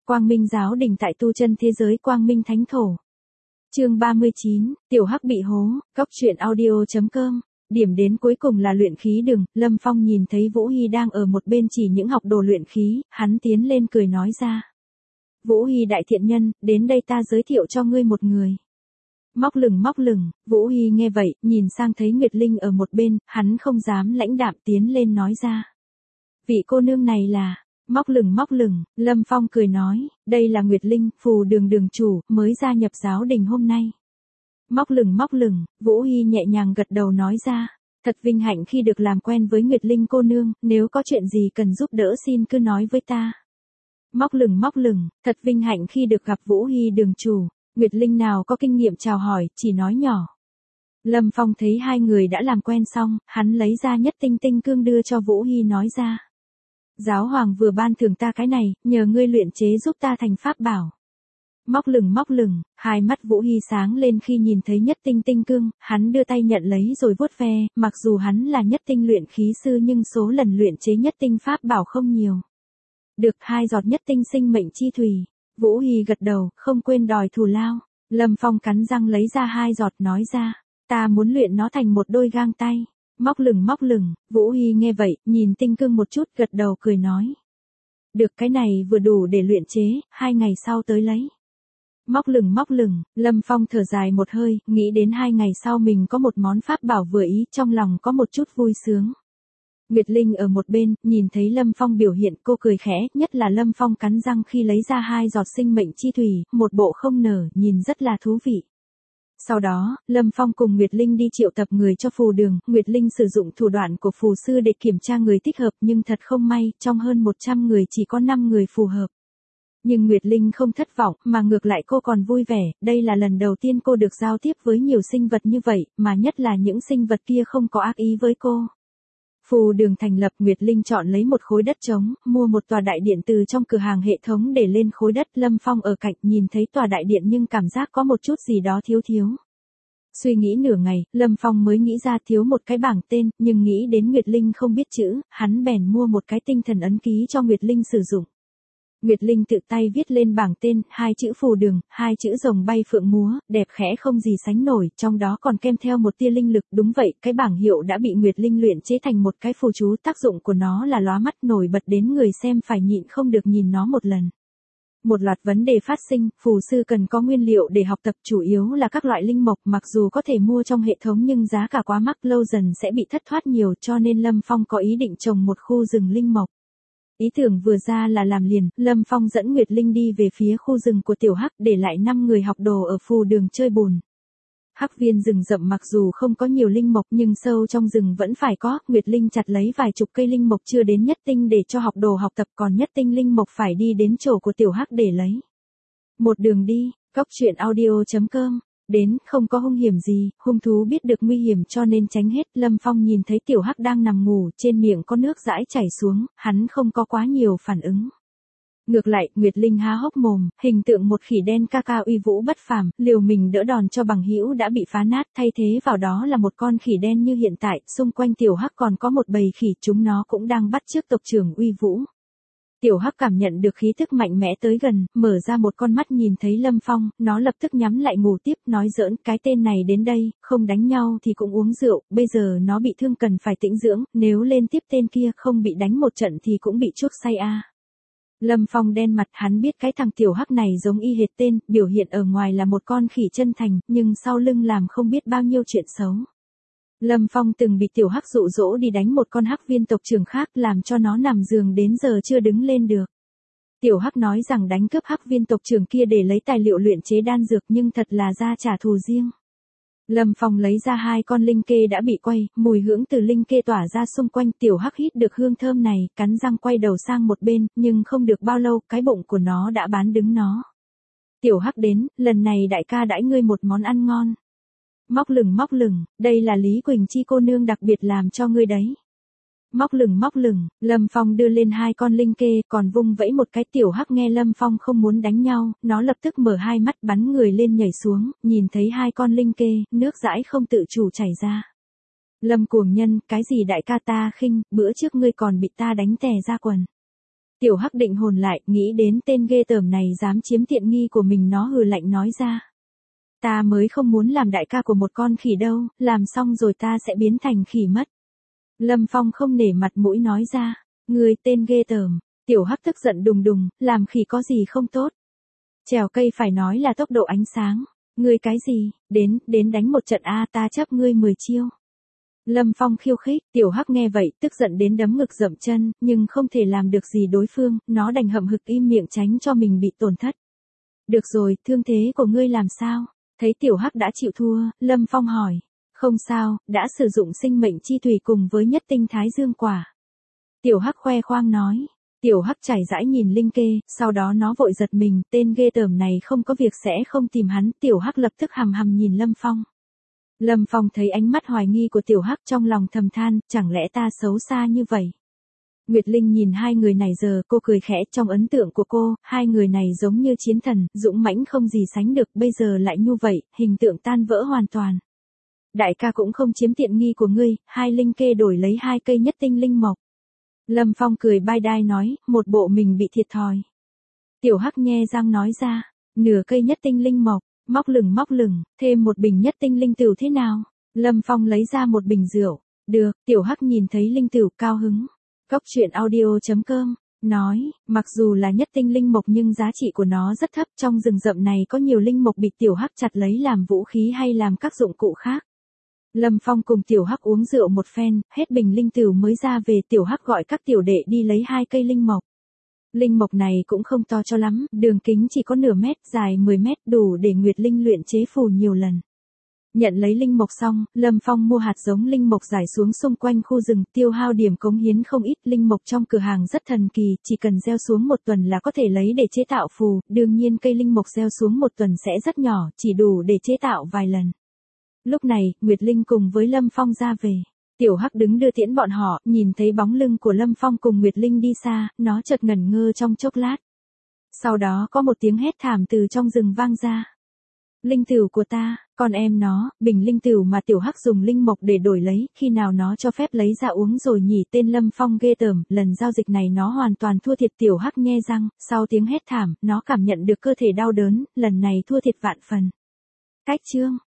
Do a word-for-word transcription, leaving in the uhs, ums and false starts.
Quang Minh giáo đình tại tu chân thế giới Quang Minh Thánh Thổ. Chương ba mươi chín, Tiểu Hắc bị hố, cóc truyện audio chấm com. Điểm đến cuối cùng là luyện khí đường, Lâm Phong nhìn thấy Vũ Hy đang ở một bên chỉ những học đồ luyện khí, hắn tiến lên cười nói ra. Vũ Hy đại thiện nhân, đến đây ta giới thiệu cho ngươi một người. Móc lửng móc lửng, Vũ Hy nghe vậy, nhìn sang thấy Nguyệt Linh ở một bên, hắn không dám lãnh đạm tiến lên nói ra. Vị cô nương này là... Móc lửng móc lửng, Lâm Phong cười nói, đây là Nguyệt Linh, phù đường đường chủ, mới gia nhập giáo đình hôm nay. Móc lửng móc lửng, Vũ Hy nhẹ nhàng gật đầu nói ra, thật vinh hạnh khi được làm quen với Nguyệt Linh cô nương, nếu có chuyện gì cần giúp đỡ xin cứ nói với ta. Móc lửng móc lửng, thật vinh hạnh khi được gặp Vũ Hy đường chủ, Nguyệt Linh nào có kinh nghiệm chào hỏi, chỉ nói nhỏ. Lâm Phong thấy hai người đã làm quen xong, hắn lấy ra nhất tinh tinh cương đưa cho Vũ Hy nói ra. Giáo hoàng vừa ban thưởng ta cái này, nhờ ngươi luyện chế giúp ta thành pháp bảo. Móc lửng móc lửng, hai mắt Vũ Hy sáng lên khi nhìn thấy nhất tinh tinh cương, hắn đưa tay nhận lấy rồi vuốt ve, mặc dù hắn là nhất tinh luyện khí sư nhưng số lần luyện chế nhất tinh pháp bảo không nhiều. Được hai giọt nhất tinh sinh mệnh chi thủy, Vũ Hy gật đầu, không quên đòi thù lao. Lâm Phong cắn răng lấy ra hai giọt nói ra, ta muốn luyện nó thành một đôi gang tay. Móc lửng móc lửng, Vũ Hy nghe vậy, nhìn tinh cương một chút gật đầu cười nói. Được cái này vừa đủ để luyện chế, hai ngày sau tới lấy. Móc lửng móc lửng, Lâm Phong thở dài một hơi, nghĩ đến hai ngày sau mình có một món pháp bảo vừa ý, trong lòng có một chút vui sướng. Nguyệt Linh ở một bên, nhìn thấy Lâm Phong biểu hiện cô cười khẽ, nhất là Lâm Phong cắn răng khi lấy ra hai giọt sinh mệnh chi thủy, một bộ không nở, nhìn rất là thú vị. Sau đó, Lâm Phong cùng Nguyệt Linh đi triệu tập người cho phù đường, Nguyệt Linh sử dụng thủ đoạn của phù sư để kiểm tra người thích hợp nhưng thật không may, trong hơn một trăm người chỉ có năm người phù hợp. Nhưng Nguyệt Linh không thất vọng, mà ngược lại cô còn vui vẻ, đây là lần đầu tiên cô được giao tiếp với nhiều sinh vật như vậy, mà nhất là những sinh vật kia không có ác ý với cô. Phù đường thành lập, Nguyệt Linh chọn lấy một khối đất trống, mua một tòa đại điện từ trong cửa hàng hệ thống để lên khối đất. Lâm Phong ở cạnh nhìn thấy tòa đại điện nhưng cảm giác có một chút gì đó thiếu thiếu. Suy nghĩ nửa ngày, Lâm Phong mới nghĩ ra thiếu một cái bảng tên, nhưng nghĩ đến Nguyệt Linh không biết chữ, hắn bèn mua một cái tinh thần ấn ký cho Nguyệt Linh sử dụng. Nguyệt Linh tự tay viết lên bảng tên, hai chữ phù đường, hai chữ rồng bay phượng múa, đẹp khẽ không gì sánh nổi, trong đó còn kèm theo một tia linh lực. Đúng vậy, cái bảng hiệu đã bị Nguyệt Linh luyện chế thành một cái phù chú, tác dụng của nó là lóa mắt nổi bật đến người xem phải nhịn không được nhìn nó một lần. Một loạt vấn đề phát sinh, phù sư cần có nguyên liệu để học tập, chủ yếu là các loại linh mộc, mặc dù có thể mua trong hệ thống nhưng giá cả quá mắc, lâu dần sẽ bị thất thoát nhiều, cho nên Lâm Phong có ý định trồng một khu rừng linh mộc. Ý tưởng vừa ra là làm liền, Lâm Phong dẫn Nguyệt Linh đi về phía khu rừng của Tiểu Hắc, để lại năm người học đồ ở phù đường chơi bùn. Hắc viên rừng rậm mặc dù không có nhiều linh mộc nhưng sâu trong rừng vẫn phải có, Nguyệt Linh chặt lấy vài chục cây linh mộc chưa đến nhất tinh để cho học đồ học tập, còn nhất tinh linh mộc phải đi đến chỗ của Tiểu Hắc để lấy. Một đường đi, cóc truyện audio chấm com. Đến, không có hung hiểm gì, hung thú biết được nguy hiểm cho nên tránh hết. Lâm Phong nhìn thấy Tiểu Hắc đang nằm ngủ, trên miệng có nước dãi chảy xuống, hắn không có quá nhiều phản ứng. Ngược lại, Nguyệt Linh há hốc mồm, hình tượng một khỉ đen ca ca uy vũ bất phàm, liều mình đỡ đòn cho bằng hữu đã bị phá nát, thay thế vào đó là một con khỉ đen như hiện tại, xung quanh Tiểu Hắc còn có một bầy khỉ, chúng nó cũng đang bắt chước tộc trưởng uy vũ. Tiểu Hắc cảm nhận được khí thức mạnh mẽ tới gần, mở ra một con mắt nhìn thấy Lâm Phong, nó lập tức nhắm lại ngủ tiếp, nói giỡn, cái tên này đến đây, không đánh nhau thì cũng uống rượu, bây giờ nó bị thương cần phải tĩnh dưỡng, nếu lên tiếp tên kia không bị đánh một trận thì cũng bị chuốc say a. À. Lâm Phong đen mặt, hắn biết cái thằng Tiểu Hắc này giống y hệt tên, biểu hiện ở ngoài là một con khỉ chân thành, nhưng sau lưng làm không biết bao nhiêu chuyện xấu. Lâm Phong từng bị Tiểu Hắc dụ dỗ đi đánh một con hắc viên tộc trưởng khác, làm cho nó nằm giường đến giờ chưa đứng lên được. Tiểu Hắc nói rằng đánh cướp hắc viên tộc trưởng kia để lấy tài liệu luyện chế đan dược nhưng thật là ra trả thù riêng. Lâm Phong lấy ra hai con linh kê đã bị quay, mùi hương từ linh kê tỏa ra xung quanh, Tiểu Hắc hít được hương thơm này, cắn răng quay đầu sang một bên, nhưng không được bao lâu, cái bụng của nó đã bán đứng nó. Tiểu Hắc đến, lần này đại ca đãi ngươi một món ăn ngon. Móc lửng móc lửng, đây là Lý Quỳnh Chi cô nương đặc biệt làm cho ngươi đấy. Móc lửng móc lửng, Lâm Phong đưa lên hai con linh kê, còn vung vẫy một cái. Tiểu Hắc nghe Lâm Phong không muốn đánh nhau, nó lập tức mở hai mắt bắn người lên nhảy xuống, nhìn thấy hai con linh kê, nước dãi không tự chủ chảy ra. Lâm cuồng nhân, cái gì đại ca ta khinh, bữa trước ngươi còn bị ta đánh tè ra quần. Tiểu Hắc định hồn lại, nghĩ đến tên ghê tởm này dám chiếm tiện nghi của mình, nó hừ lạnh nói ra. Ta mới không muốn làm đại ca của một con khỉ đâu, làm xong rồi ta sẽ biến thành khỉ mất. Lâm Phong không nể mặt mũi nói ra, ngươi tên ghê tởm. Tiểu Hắc tức giận đùng đùng, làm khỉ có gì không tốt. Trèo cây phải nói là tốc độ ánh sáng. Ngươi cái gì, đến, đến đánh một trận a, ta chấp ngươi mười chiêu. Lâm Phong khiêu khích, Tiểu Hắc nghe vậy, tức giận đến đấm ngực dậm chân, nhưng không thể làm được gì đối phương, nó đành hậm hực im miệng tránh cho mình bị tổn thất. Được rồi, thương thế của ngươi làm sao? Thấy Tiểu Hắc đã chịu thua, Lâm Phong hỏi. Không sao, đã sử dụng sinh mệnh chi thủy cùng với nhất tinh thái dương quả. Tiểu Hắc khoe khoang nói. Tiểu Hắc trải rãi nhìn linh kê, sau đó nó vội giật mình, tên ghê tởm này không có việc sẽ không tìm hắn. Tiểu Hắc lập tức hằm hằm nhìn Lâm Phong. Lâm Phong thấy ánh mắt hoài nghi của Tiểu Hắc trong lòng thầm than, chẳng lẽ ta xấu xa như vậy? Nguyệt Linh nhìn hai người này giờ, cô cười khẽ, trong ấn tượng của cô, hai người này giống như chiến thần, dũng mãnh không gì sánh được, bây giờ lại như vậy, hình tượng tan vỡ hoàn toàn. Đại ca cũng không chiếm tiện nghi của ngươi, hai linh kê đổi lấy hai cây nhất tinh linh mộc. Lâm Phong cười bai đai nói, một bộ mình bị thiệt thòi. Tiểu Hắc nhe răng nói ra, nửa cây nhất tinh linh mộc, móc lửng móc lửng, thêm một bình nhất tinh linh tửu thế nào? Lâm Phong lấy ra một bình rượu, được, Tiểu Hắc nhìn thấy linh tửu cao hứng. Cốc truyện audio chấm com, nói, mặc dù là nhất tinh linh mộc nhưng giá trị của nó rất thấp, trong rừng rậm này có nhiều linh mộc bị Tiểu Hắc chặt lấy làm vũ khí hay làm các dụng cụ khác. Lâm Phong cùng Tiểu Hắc uống rượu một phen, hết bình linh tửu mới ra về. Tiểu Hắc gọi các tiểu đệ đi lấy hai cây linh mộc. Linh mộc này cũng không to cho lắm, đường kính chỉ có nửa mét, dài mười mét, đủ để Nguyệt Linh luyện chế phù nhiều lần. Nhận lấy linh mộc xong, Lâm Phong mua hạt giống linh mộc rải xuống xung quanh khu rừng, tiêu hao điểm cống hiến không ít. Linh mộc trong cửa hàng rất thần kỳ, chỉ cần gieo xuống một tuần là có thể lấy để chế tạo phù, đương nhiên cây linh mộc gieo xuống một tuần sẽ rất nhỏ, chỉ đủ để chế tạo vài lần. Lúc này, Nguyệt Linh cùng với Lâm Phong ra về. Tiểu Hắc đứng đưa tiễn bọn họ, nhìn thấy bóng lưng của Lâm Phong cùng Nguyệt Linh đi xa, nó chợt ngẩn ngơ trong chốc lát. Sau đó có một tiếng hét thảm từ trong rừng vang ra. Linh tửu của ta, con em nó, bình linh tửu mà Tiểu Hắc dùng linh mộc để đổi lấy, khi nào nó cho phép lấy ra uống rồi nhỉ? Tên Lâm Phong ghê tởm, lần giao dịch này nó hoàn toàn thua thiệt. Tiểu Hắc nhe răng, sau tiếng hét thảm, nó cảm nhận được cơ thể đau đớn, lần này thua thiệt vạn phần. Cách chương